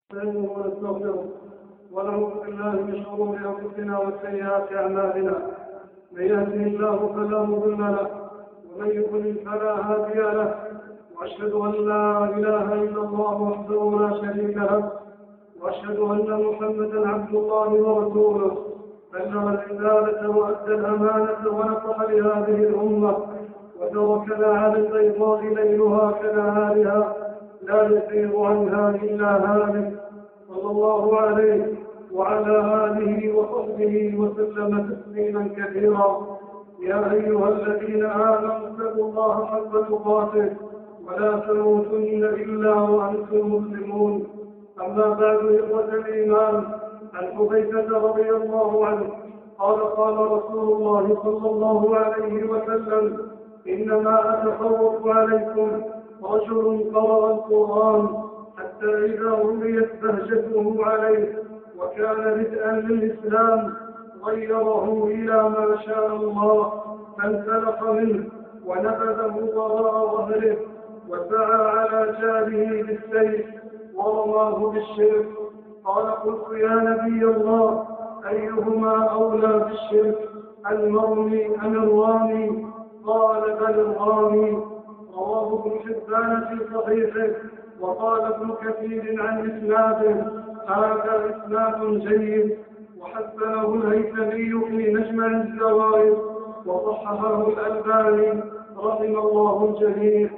ونستغفره ونعوذ بالله من شرور انفسنا وسيئات اعمالنا. من يهده الله فلا مضل له ومن يضلل فلا هادي له، واشهد ان لا اله الا الله وحده لا شريك له، واشهد ان محمدا عبد الله ورسوله بلغ الرساله وادى الامانه ونصح لهذه الامه وتركنا على البيضاء ليلها كنهارها لا يزيغ عنها الا هالك، صلى الله عليه وعلى آله وصحبه وسلم تسليما كثيرا. يا أيها الذين آمنوا اتقوا الله حق تقاته ولا تموتن إلا وأنتم مسلمون. أما بعد، إخوة الإيمان، عن حذيفة رضي الله عنه قال رسول الله صلى الله عليه وسلم: إنما أتخوف عليكم رجل قرأ القرآن حتى إذا رميت بهجته عليه وكان بدءا للإسلام غيره إلى ما شاء الله، فانسلخ منه ونبذه وراء ظهره وسعى على جاره بالسيف ورماه بالشرك. قال: قلت يا نبي الله، أيهما أولى بالشرك، المرمي أم الرامي؟ قال: بل الرامي. رواه ابن حبان في صحيحه. وقال ابن كثير عن إسناده: هذا إسناد جيد، وحسنه الهيثمي في مجمع الزوائد، وصححه الألباني رحم الله الجميع.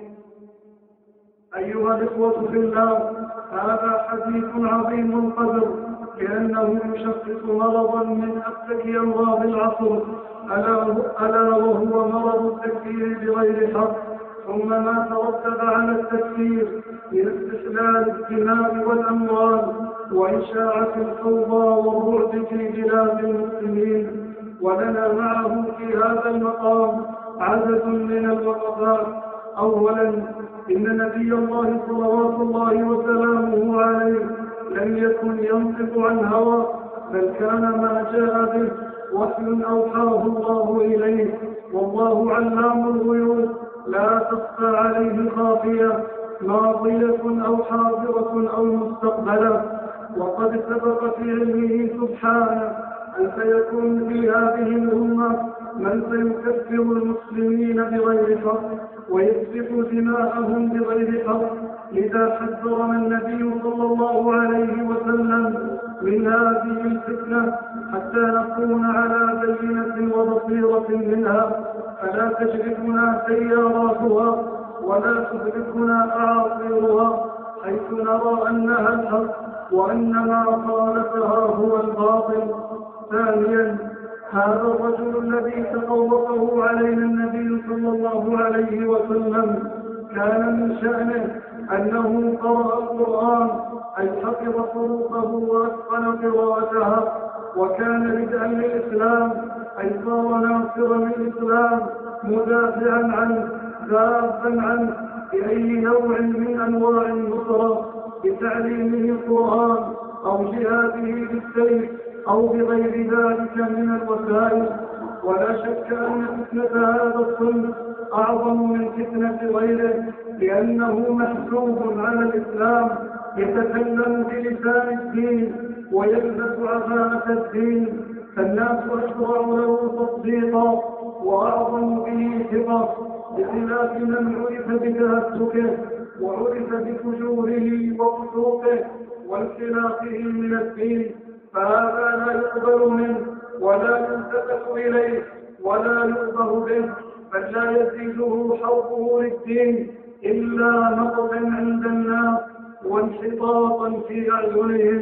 أيها الإخوة في الله، هذا حديث عظيم القدر، لأنه يشخص مرضا من أبتك أمراض العصر، ألا وهو مرض التكفير بغير حق، ثم ما ترتب على التكفير من استحلال الدماء والأموال وإشاعة الفوضى والرعب في بلاد المسلمين. ولنا معه في هذا المقام عدد من الوقفات. أولا، إن نبي الله صلوات الله وسلامه عليه لم يكن ينطق عن هوى، بل كان ما جاء به وحي أوحاه الله إليه، والله علام الغيوب لا تخفى عليه خافية ماضية أو حاضرة أو مستقبلة. وقد سبق في علمه سبحانه أن سيكون في هذه الأمة من سيكفر المسلمين بغير حق ويسفك دماءهم بغير حق. لذا حذرنا النبي صلى الله عليه وسلم من هذه الفتنة حتى نكون على بينة وبصيرة منها، فلا تجرفنا سياراتها ولا تدركنا أعاصيرها حيث نرى أنها الحق وأن ما خالفها هو الباطل. ثانيا، هذا الرجل الذي تخوفه علينا النبي صلى الله عليه وسلم كان من شأنه أنه قرأ القرآن، أي حفظ حروفه وأتقن قراءتها، وكان بدءا للإسلام، أي صار ناصرا للإسلام مدافعا عنه ذابا عنه بأي نوع من أنواع النصرة، بتعليمه القرآن أو جهاده بالسيف أو بغير ذلك من الوسائل. ولا شك أن فتنة هذا الصنف أعظم من فتنة غيره، لأنه محسوب على الإسلام، يتكلم بلسان الدين ويلبس عباءة الدين، فالناس أشرع له تصديقا وأعظم به ثقة، بخلاف من عرف بتهتكه وعرف بفجوره وفسوقه وانسلاخه من الدين، فهذا لا يقبل منه ولا يلتفت إليه ولا يؤبه به، بل لا يزيده حربه للدين إلا نقضا عند الناس وانحطاطا في أعينهم.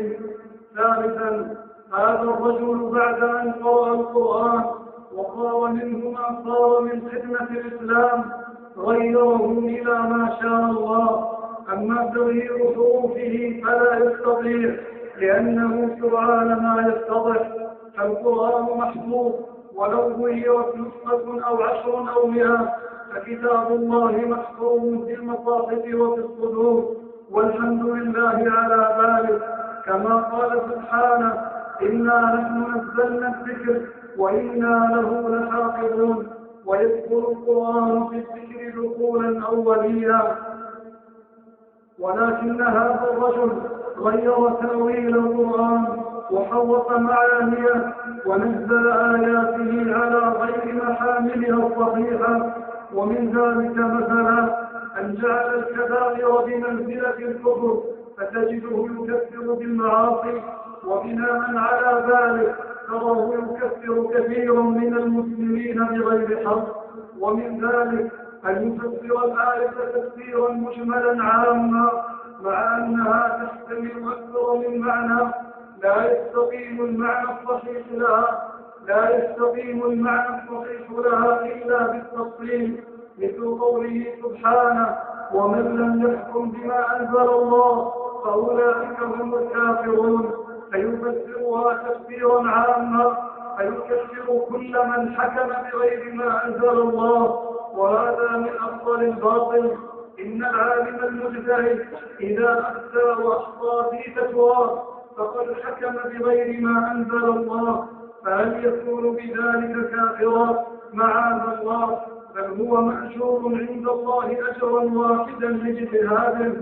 ثالثا، هذا الرجل بعد أن قرأ القرآن وصار منه ما صار من خدمة الإسلام غيره إلى ما شاء الله. أما تغيير حروفه فلا يستطيع، لأنه سرعان ما يتضح، فالقرآن محفوظ ولو غيرت نسخة أو 10 أو 100، فكتاب الله محفوظ في المصاحف وفي الصدور، والحمد لله على ذلك. كما قال سبحانه: إنا نحن نزلنا الذكر وإنا له لحافظون. ويذكر القرآن في الذكر دخولا أوليا. ولكن هذا الرجل غير تأويل القرآن وحرف معانيه ونزل آياته على غير محاملها الصحيحة. ومن ذلك مثلا أن جعل الكبائر بمنزلة الكفر فتجده يكفر بالمعاصي، وبناء على ذلك تراه يكفر كثير من المسلمين بغير حق. ومن ذلك أن يفسر الآية تفسيرا مجملا عاما مع أنها تحتمل أكثر من معنى لا يستقيم المعنى الصحيح لها إلا بالتفصيل، مثل قوله سبحانه: ومن لم يحكم بما أنزل الله فأولئك هم الكافرون. فيفسرها تفسيرا عاما فيكفر كل من حكم بغير ما أنزل الله، وهذا من أفضل الباطل. إن العالم المجتهد إذا أفتى وأحصى في فتوى فقد حكم بغير ما أنزل الله، فهل يكون بذلك كافرا؟ معاذ الله، بل هو مأجور عند الله أجرا واحدا لاجتهاده.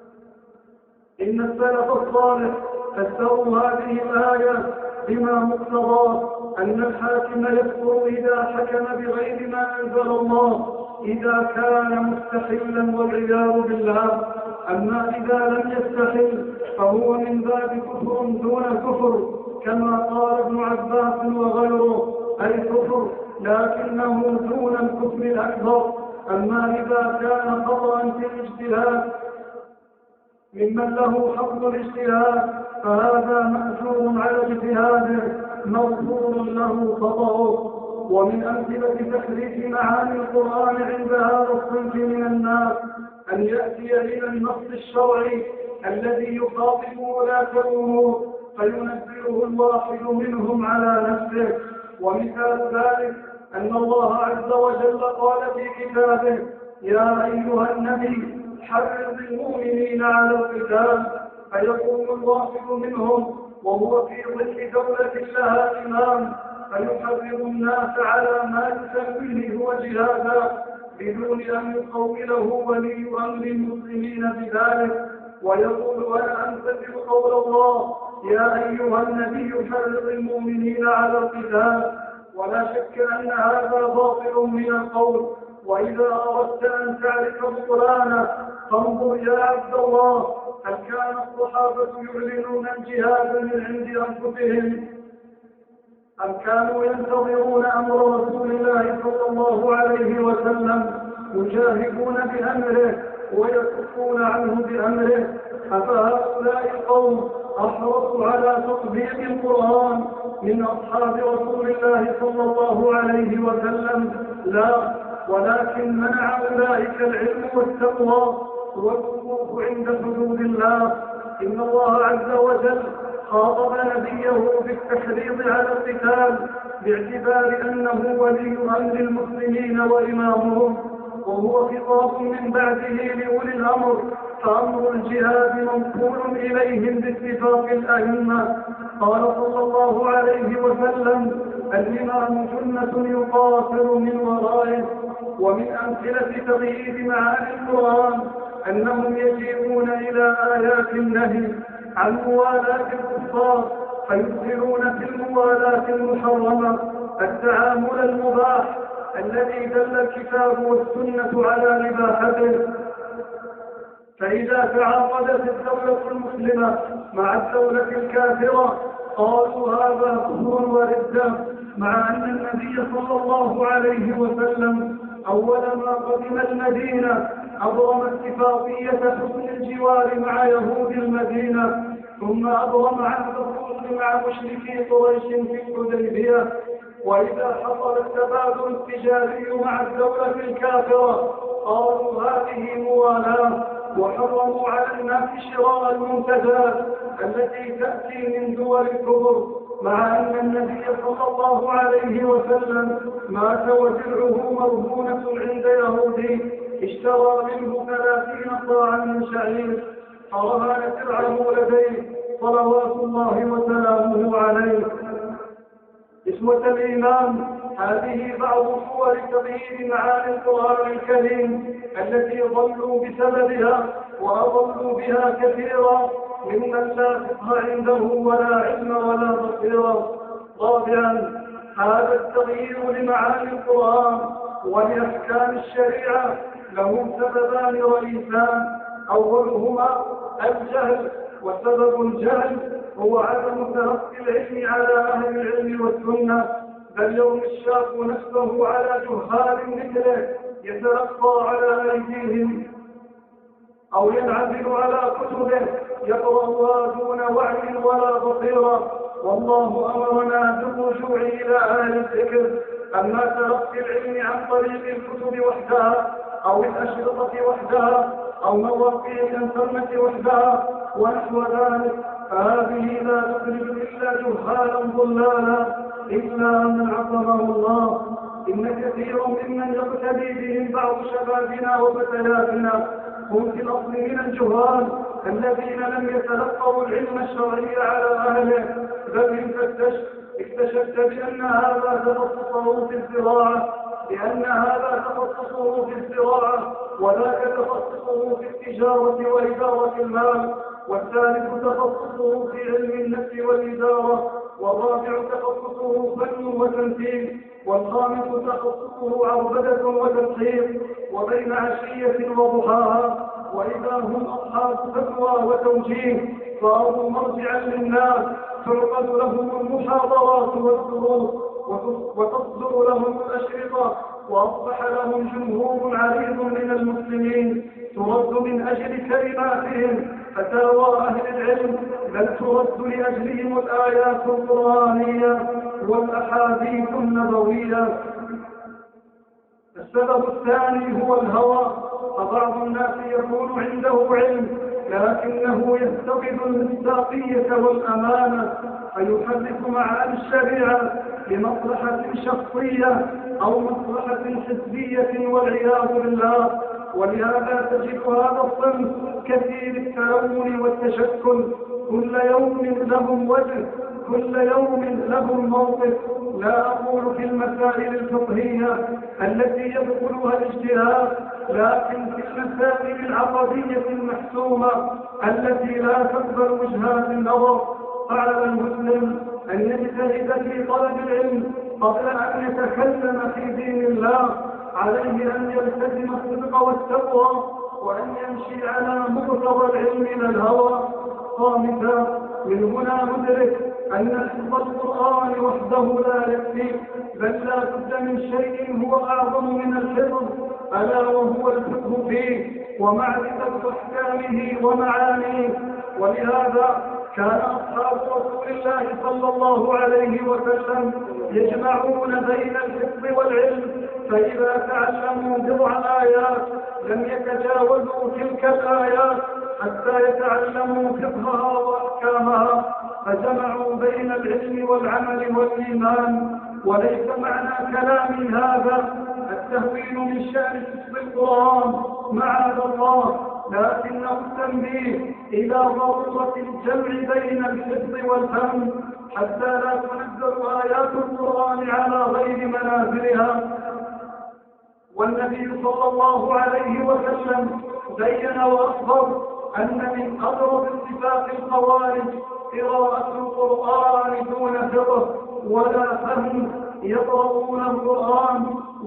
إن السلف الصالح فسروا هذه الآية بما مقتضاه أن الحاكم يكفر إذا حكم بغير ما أنزل الله إذا كان مستحلا والعياذ بالله. أما إذا لم يستحل فهو من باب كفر دون كفر، كما قال ابن عباس وغيره، أي كفر لكنه دون الكفر الأكبر. أما إذا كان خطأ في الاجتهاد ممن له حظ الاجتهاد فهذا مأجور على اجتهاده مغفور له خطأه. ومن أمثلة تحريف معاني القرآن عند هذا الصنف من الناس أن يأتي إلى النص الشرعي الذي يخاطب ولاة الأمور فينزله الواحد منهم على نفسه. ومثال ذلك أن الله عز وجل قال في كتابه: يا أيها النبي حرض المؤمنين على القتال، فيقوم الواحد منهم وهو في ظل دولة لها إمام فيحرض الناس على ما يسميه هو جهادا بدون أن يقوله ولي أمر المسلمين بذلك، ويقول: أنا أمتثل قول الله يا أيها النبي حرض المؤمنين على القتال. ولا شك أن هذا باطل من القول. وإذا أردت أن تعرف بطلانه فانظر يا عبد الله: هل كان الصحابة يعلنون الجهاد من عند أنفسهم أم كانوا ينتظرون أمر رسول الله صلى الله عليه وسلم يجاهدون بأمره ويكفون عنه بأمره؟ أفهؤلاء القوم أحرصوا على تطبيق القرآن من أصحاب رسول الله صلى الله عليه وسلم؟ لا، ولكن منع أولئك العلم والتقوى والوقوف عند حدود الله. إن الله عز وجل خاطب نبيه بالتحريض على القتال باعتبار أنه ولي أمر المسلمين وإمامهم، وهو خطاب من بعده لأولي الأمر، فأمر الجهاد منقول إليهم باتفاق الأئمة. قال صلى الله عليه وسلم: الإمام جنة يقاتل من ورائه. ومن أمثلة تغيير معاني القرآن أنهم يجيئون إلى آيات النهي عن موالاة الكفار فيدخلون في الموالاة المحرمة التعامل المباح الذي دل الكتاب والسنة على إباحته. فإذا تعاقدت الدولة المسلمة مع الدولة الكافرة قالوا هذا كفر وردة، مع أن النبي صلى الله عليه وسلم أول ما قدم المدينة أبرم اتفاقية حسن الجوار مع يهود المدينة، ثم أبرم عهد الصلح مع مشركي قريش في الحديبية. وإذا حصل التبادل التجاري مع الدولة الكافرة قالوا هذه موالاه، وحرموا على الناس شراء المنتجات التي تأتي من دول الكفر، مع أن النبي صلى الله عليه وسلم مات ودرعه مرهونة عند يهودي اشترى منه 30 صاعا من شعير، فرهن درعه لديه صلوات الله وسلامه عليه. إخوة الإيمان، هذه بعض صور تغيير معاني القرآن الكريم التي ضلوا بسببها وأضلوا بها كثيرا. ممن لا فقه عنده ولا علم ولا بصيرة. رابعا، هذا التغيير لمعاني القرآن ولأحكام الشريعة له سببان رئيسان: أولهما الجهل، وسبب الجهل هو عدم تلقي العلم على أهل العلم والسنة، بل يوم الشاب نفسه على جهال مثله يتلقى على أيديهم أو ينعزل على كتبه يقرأها دون وعي ولا بصيرة. والله أمرنا بالرجوع إلى أهل الذكر. أما تلقي العلم عن طريق الكتب وحدها أو الأشرطة وحدها أو مواقع الإنترنت وحدها ونحو ذلك فهذه لا تخرج إلا جهالا ضلالا إلا من عصمه الله. إن كثير ممن يقتدي بهم بعض شبابنا وفتياتنا هم في الأصل من الجهال الذين لم يتلقوا العلم الشرعي على أهله، بل إن اكتشفت بأن هذا تخصصه في الزراعة وذاك تخصصه في التجارة وإدارة المال، والثالث تخصصه في علم النفس والإدارة، والرابع تخصصه فن وتمثيل، والخامس تخصصه عربدة وتدقيق، وبين عشية وضحاها. وإذا هم أصحاب فتوى وتوجيه صاروا مرجعا للناس تعقد لهم المحاضرات والدروس وتصدر لهم الأشرطة، وأصبح لهم جمهور عريض من المسلمين ترد من أجل كلماتهم فتاوى أهل العلم، بل ترد لأجلهم الآيات القرآنية والأحاديث النبوية. السبب الثاني هو الهوى. فبعض الناس يكون عنده علم لكنه يفتقد المصداقية والأمانة فيحرف معاني الشريعة لمصلحة شخصية أو مصلحة حزبية والعياذ بالله. ولهذا تجد هذا الصنف كثير التلون والتشكل، كل يوم لهم وجه، كل يوم لهم موقف. لا أقول في المسائل الفقهية التي يدخلها الاجتهاد، لكن في المسائل العقدية المحسومة التي لا تقبل وجهات النظر. فعلى المسلم أن يجتهد في طلب العلم قبل أن يتكلم في دين الله. عليه أن يلتزم الصدق والتقوى وأن يمشي على مقتضى العلم لا الهوى. خامسا، من هنا ندرك أن حفظ القرآن وحده لا يكفي، بل لا بد من شيء هو أعظم من الحفظ، ألا وهو الفقه فيه ومعرفة أحكامه ومعانيه. ولهذا كان أصحاب رسول الله صلى الله عليه وسلم يجمعون بين الحفظ والعلم، فإذا تعلموا بضع آيات لم يتجاوزوا تلك الآيات حتى يتعلموا فقهها وأحكامها، فجمعوا بين العلم والعمل والإيمان. وليس معنى كلامي هذا التهوين من شأن حفظ القرآن معاذ الله، لكنه التنبيه إلى ضرورة الجمع بين الحفظ والفهم حتى لا تنزل آيات القرآن على غير منازلها. والنبي صلى الله عليه وسلم بين وأخبر أن من أضرب اتفاق الخوارج قراءة القرآن دون فقه ولا فهم، يقرؤون القرآن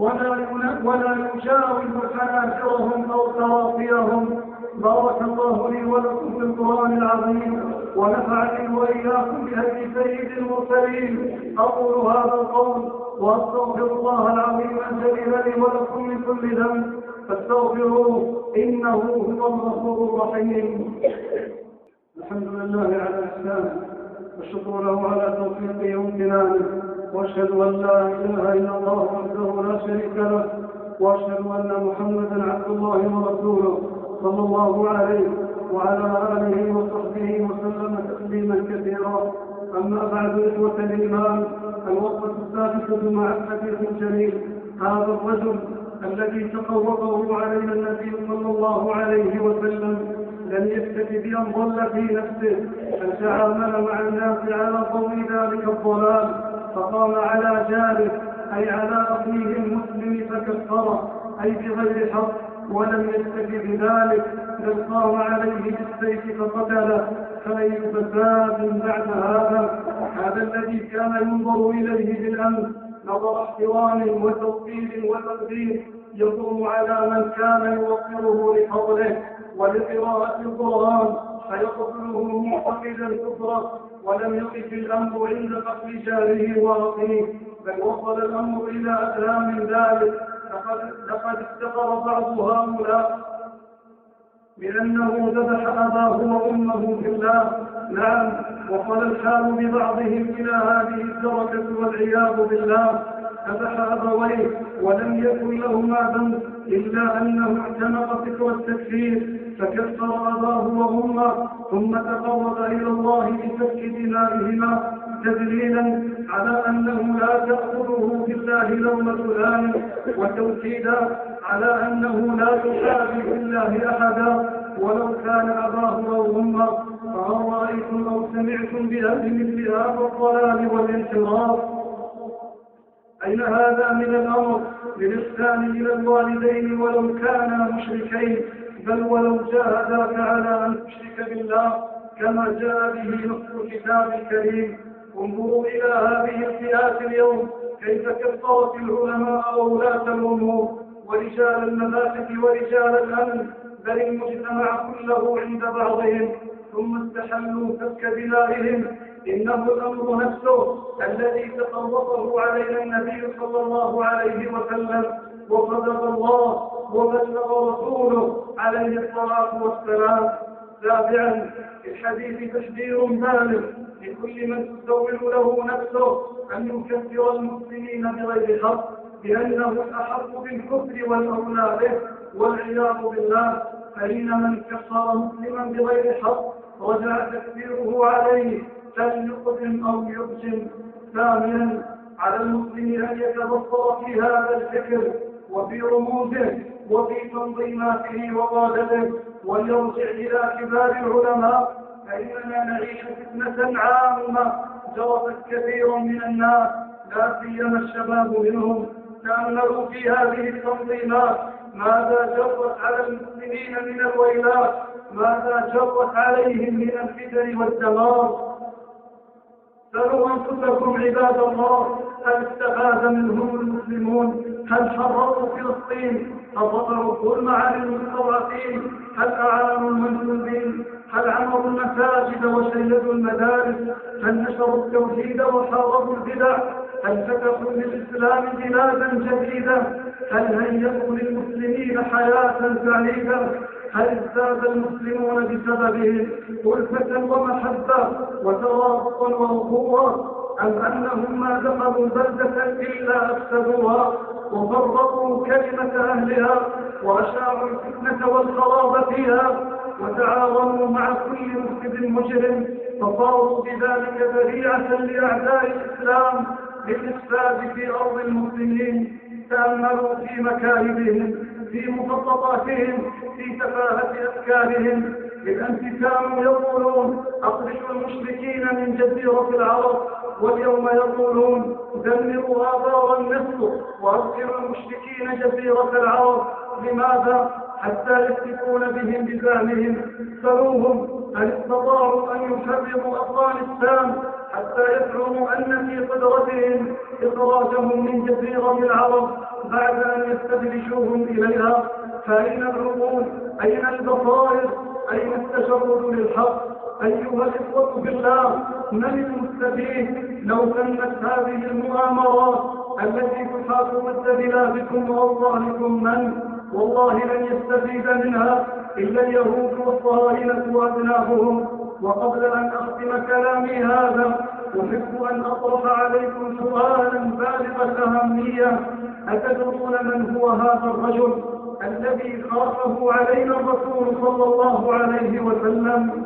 ولا يجاوز حناجرهم أو تراقيهم. بارك الله لي ولكم في القرآن العظيم ونفعني وإياكم بهدي سيد المرسلين. أقول هذا القول وأستغفر الله العظيم الجليل لي ولكم من كل ذنب فاستغفروه إنه هو الغفور الرحيم. الحمد لله على إحسانه والشكر له على توفيقه وامتنانه، وأشهد أن لا إله إلا الله وحده لا شريك له، وأشهد أن محمدا عبد الله ورسوله صلى الله عليه وعلى آله وصحبه وسلم تسليما كثيرا. أما بعد، إخوة الإيمان، الوقفة السادسة مع الحديث الجليل. هذا الرجل الذي تفوقه علينا النبي صلى الله عليه وسلم لم يكتفي بأن ضل في نفسه، بل تعامل مع الناس على ضوء ذلك الضلال، فقام على جاره أي على أخيه المسلم فكفره أي بغير حق، ولم يكتفي بذلك بل قام عليه بالسيف فقتله، فأي فساد بعد هذا؟ هذا الذي كان ينظر إليه بالأمس نظر احترام وتوقير وتقدير يقوم على من كان يوقره لفضله ولقراءة القرآن فيقتله معتقدا الكفر، ولم يقف الأمر عند قتل جاره وأخيه، بل وصل الأمر إلى أدنى من ذلك. لقد افتقر بعض هؤلاء بأنه ذبح أباه وأمه في الله. نعم، وصل الحال ببعضهم إلى هذه الدرجة والعياذ بالله. ذبح أبويه ولم يكن لهما ذنب إلا أنه اعتنق فكر التكفير فكفر أباه وأمه، ثم تقرب إلى الله بسفك دمائهما تدليلا على أنه لا تأخذه في الله لومة لائم، وتوكيدا على أنه لا يشابه في الله أحدا ولو كان أباه أو أمه. فهل رأيتم أو سمعتم مثل هذا الضلال والانحراف؟ أين هذا من الأمر بالإحسان إلى الوالدين ولو كانا مشركين، بل ولو جاهداك على أن تشرك بالله كما جاء به نص الكتاب الكريم؟ انظروا إلى هذه الفئات اليوم كيف كفرت العلماء وولاة الأمور ورجال المباحث ورجال الأمن بل المجتمع كله عند بعضهم، ثم استحلوا سفك دمائهم. إنه الأمر نفسه الذي تقربه علينا النبي صلى الله عليه وسلم، وصدق الله وبلغ رسوله عليه الصلاة والسلام. سابعا، في الحديث تشدير بالغ لكل من تسول له نفسه أن يكفر المسلمين بغير حق بأنه الأحق بالكفر والأولى به والعياذ بالله. فإن من كفر مسلما بغير حق رجع تكفيره عليه فليقدم أو يقسم. ثانيا، على المسلم أن يتبصر في هذا الفكر وفي رموزه وفي تنظيماته وقادته وليرجع إلى كبار العلماء، فإننا نعيش فتنة عامة جرت كثير من الناس لا سيما الشباب منهم. تأملوا في هذه التنظيمات ماذا جرت على المسلمين من الويلات، ماذا جرت عليهم من الفتن والدمار. سألوا أنفسكم عباد الله، هل استفاد منهم المسلمون؟ هل حرروا فلسطين؟ هل رفعوا الظلم عن المستضعفين؟ هل أعانوا المنسوبين؟ هل عمروا المساجد وشيدوا المدارس؟ هل نشروا التوحيد وحاربوا البدع؟ هل فتحوا للإسلام بلادا جديدة؟ هل هيئوا للمسلمين حياة سعيدة؟ هل ازداد المسلمون بسببهم ألفة ومحبة وترابطا وأخوة، أم أنهم ما دخلوا بلدة إلا أفسدوها وفرقوا كلمة أهلها وأشاعوا الفتنة والخراب فيها وتعاونوا مع كل مفسد مجرم فصاروا بذلك ذريعة لأعداء الإسلام للإفساد في أرض المسلمين؟ تأملوا في مكايدهم، في مخططاتهم، في تفاهة أفكارهم. بالأمس كانوا يقولون أخرجوا المشركين من جزيرة العرب، واليوم يقولون دمروا آبار مصر وأرسلوا المشركين جزيرة العرب. لماذا؟ حتى يفتكون بهم بزعمهم. سلوهم هل استطاعوا أن يحرروا أفغانستان حتى يزعموا أن في قدرتهم إخراجهم من جزيرة العرب بعد أن يستدرجوهم إليها؟ فأين العقول؟ أين البصائر؟ أين التجرد للحق؟ أيها الإخوة بالله، من المستفيد لو تمت هذه المؤامرات التي تحاط ضد بلادكم وأوطانكم؟ والله لن يستفيد منها إلا اليهود والصهاينة وأبناؤهم. وقبل أن أختم كلامي هذا أحب أن أطرح عليكم سؤالا بالغ الأهمية. أتدرون من هو هذا الرجل الذي خافه علينا الرسول صلى الله عليه وسلم؟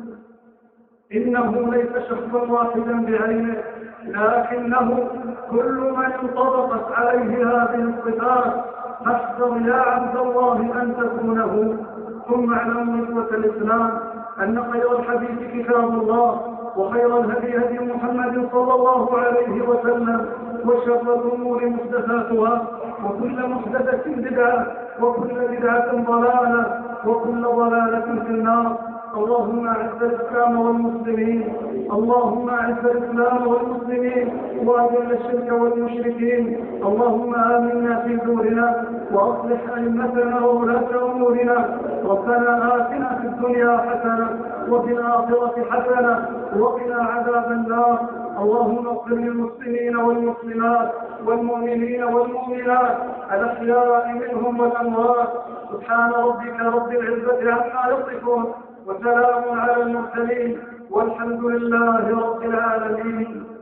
إنه ليس شخصا واحدا بعينه، لكنه كل من انطبقت عليه هذه الصفات. فاحذر يا عبد الله أن تكونه. ثم اعلموا إخوة الإسلام أن خير الحديث كتاب الله، وخير الهدي هدي محمد صلى الله عليه وسلم، وشر الأمور محدثاتها، وكل محدثة بدعة، وكل بدعة ضلالة، وكل ضلالة في النار. اللهم أعز الإسلام والمسلمين، اللهم أعز الإسلام والمسلمين وأذل الشرك والمشركين. اللهم آمنا في دورنا وأصلح أئمتنا وولاة أمورنا. ربنا آتنا في الدنيا حسنة وفي الآخرة حسنة وقنا عذاب النار. اللهم اغفر للمسلمين والمسلمات والمؤمنين والمؤمنات الأحياء منهم والأموات. سبحان ربك رب العزة عما يصفون وسلام على المرسلين والحمد لله رب العالمين.